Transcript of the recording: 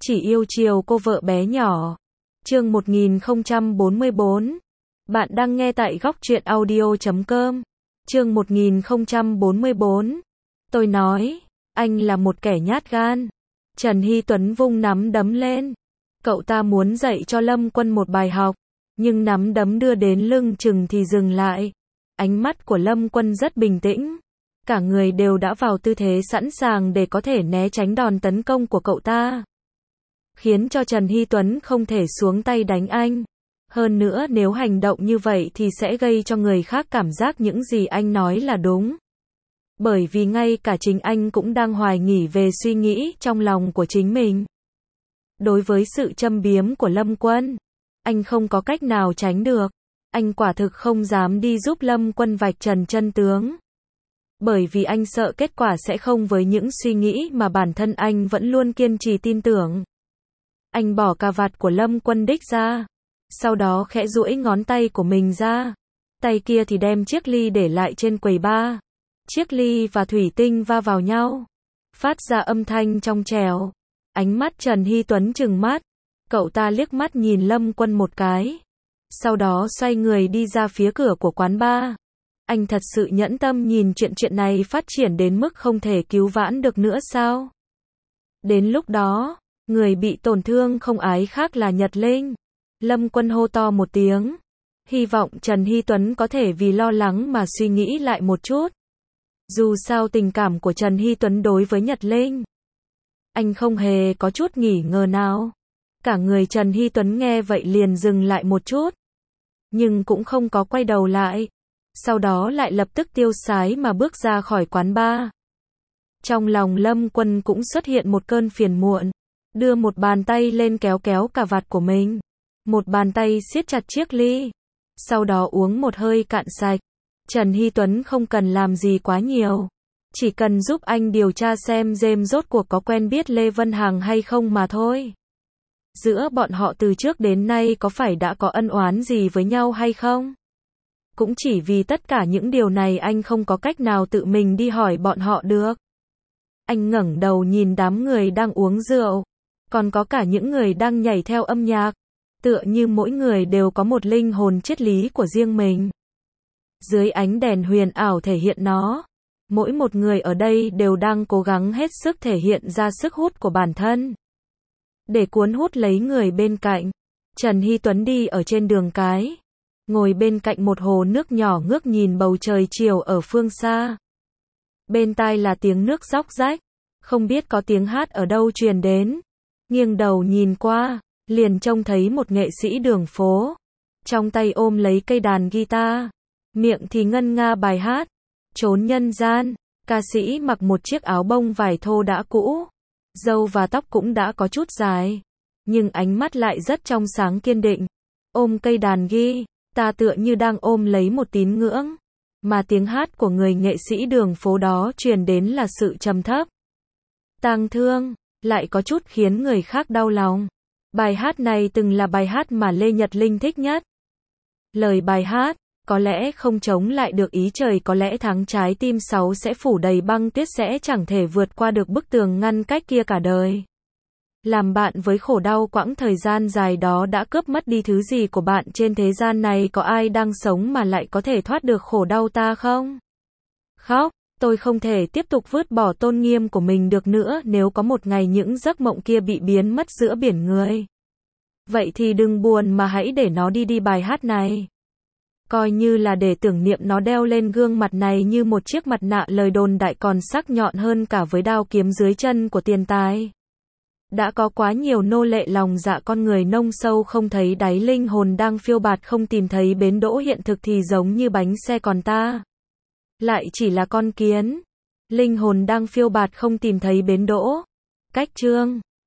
chỉ yêu chiều cô vợ bé nhỏ. Chương 1044. Bạn đang nghe tại góc truyện audio.com. Chương 1044. Tôi nói, anh là một kẻ nhát gan. Trần Hy Tuấn vung nắm đấm lên. Cậu ta muốn dạy cho Lâm Quân một bài học, nhưng nắm đấm đưa đến lưng chừng thì dừng lại. Ánh mắt của Lâm Quân rất bình tĩnh. Cả người đều đã vào tư thế sẵn sàng để có thể né tránh đòn tấn công của cậu ta, khiến cho Trần Hy Tuấn không thể xuống tay đánh anh. Hơn nữa nếu hành động như vậy thì sẽ gây cho người khác cảm giác những gì anh nói là đúng. Bởi vì ngay cả chính anh cũng đang hoài nghi về suy nghĩ trong lòng của chính mình. Đối với sự châm biếm của Lâm Quân, anh không có cách nào tránh được. Anh quả thực không dám đi giúp Lâm Quân vạch trần chân tướng. Bởi vì anh sợ kết quả sẽ không với những suy nghĩ mà bản thân anh vẫn luôn kiên trì tin tưởng. Anh bỏ cà vạt của Lâm Quân đích ra, sau đó khẽ duỗi ngón tay của mình ra. Tay kia thì đem chiếc ly để lại trên quầy bar. Chiếc ly và thủy tinh va vào nhau, phát ra âm thanh trong trẻo. Ánh mắt Trần Hy Tuấn trừng mắt. Cậu ta liếc mắt nhìn Lâm Quân một cái, sau đó xoay người đi ra phía cửa của quán bar. Anh thật sự nhẫn tâm nhìn chuyện này phát triển đến mức không thể cứu vãn được nữa sao? Đến lúc đó, người bị tổn thương không ái khác là Nhật Linh. Lâm Quân hô to một tiếng. Hy vọng Trần Hy Tuấn có thể vì lo lắng mà suy nghĩ lại một chút. Dù sao tình cảm của Trần Hy Tuấn đối với Nhật Linh, anh không hề có chút nghỉ ngờ nào. Cả người Trần Hy Tuấn nghe vậy liền dừng lại một chút, nhưng cũng không có quay đầu lại. Sau đó lại lập tức tiêu sái mà bước ra khỏi quán bar. Trong lòng Lâm Quân cũng xuất hiện một cơn phiền muộn, đưa một bàn tay lên kéo cà vạt của mình, một bàn tay siết chặt chiếc ly, sau đó uống một hơi cạn sạch. Trần Hy Tuấn không cần làm gì quá nhiều, chỉ cần giúp anh điều tra xem James rốt cuộc có quen biết Lê Vân Hằng hay không mà thôi. Giữa bọn họ từ trước đến nay có phải đã có ân oán gì với nhau hay không? Cũng chỉ vì tất cả những điều này anh không có cách nào tự mình đi hỏi bọn họ được. Anh ngẩng đầu nhìn đám người đang uống rượu, còn có cả những người đang nhảy theo âm nhạc, tựa như mỗi người đều có một linh hồn triết lý của riêng mình. Dưới ánh đèn huyền ảo thể hiện nó, mỗi một người ở đây đều đang cố gắng hết sức thể hiện ra sức hút của bản thân, để cuốn hút lấy người bên cạnh. Trần Hy Tuấn đi ở trên đường cái, ngồi bên cạnh một hồ nước nhỏ ngước nhìn bầu trời chiều ở phương xa. Bên tai là tiếng nước róc rách, không biết có tiếng hát ở đâu truyền đến. Nghiêng đầu nhìn qua, liền trông thấy một nghệ sĩ đường phố, trong tay ôm lấy cây đàn guitar, miệng thì ngân nga bài hát Chốn Nhân Gian. Ca sĩ mặc một chiếc áo bông vải thô đã cũ, râu và tóc cũng đã có chút dài, nhưng ánh mắt lại rất trong sáng kiên định. Ôm cây đàn ta tựa như đang ôm lấy một tín ngưỡng, mà tiếng hát của người nghệ sĩ đường phố đó truyền đến là sự trầm thấp, tang thương, lại có chút khiến người khác đau lòng. Bài hát này từng là bài hát mà Lê Nhật Linh thích nhất. Lời bài hát, có lẽ không chống lại được ý trời, có lẽ tháng trái tim 6 sẽ phủ đầy băng tuyết, sẽ chẳng thể vượt qua được bức tường ngăn cách kia cả đời. Làm bạn với khổ đau quãng thời gian dài đó đã cướp mất đi thứ gì của bạn trên thế gian này, có ai đang sống mà lại có thể thoát được khổ đau ta không? Khóc, tôi không thể tiếp tục vứt bỏ tôn nghiêm của mình được nữa, nếu có một ngày những giấc mộng kia bị biến mất giữa biển người. Vậy thì đừng buồn mà hãy để nó đi bài hát này. Coi như là để tưởng niệm nó đeo lên gương mặt này như một chiếc mặt nạ lời đồn đại còn sắc nhọn hơn cả với đao kiếm dưới chân của tiền tài. Đã có quá nhiều nô lệ lòng dạ con người nông sâu không thấy đáy, linh hồn đang phiêu bạt không tìm thấy bến đỗ, hiện thực thì giống như bánh xe còn ta lại chỉ là con kiến. Linh hồn đang phiêu bạt không tìm thấy bến đỗ. Cách chương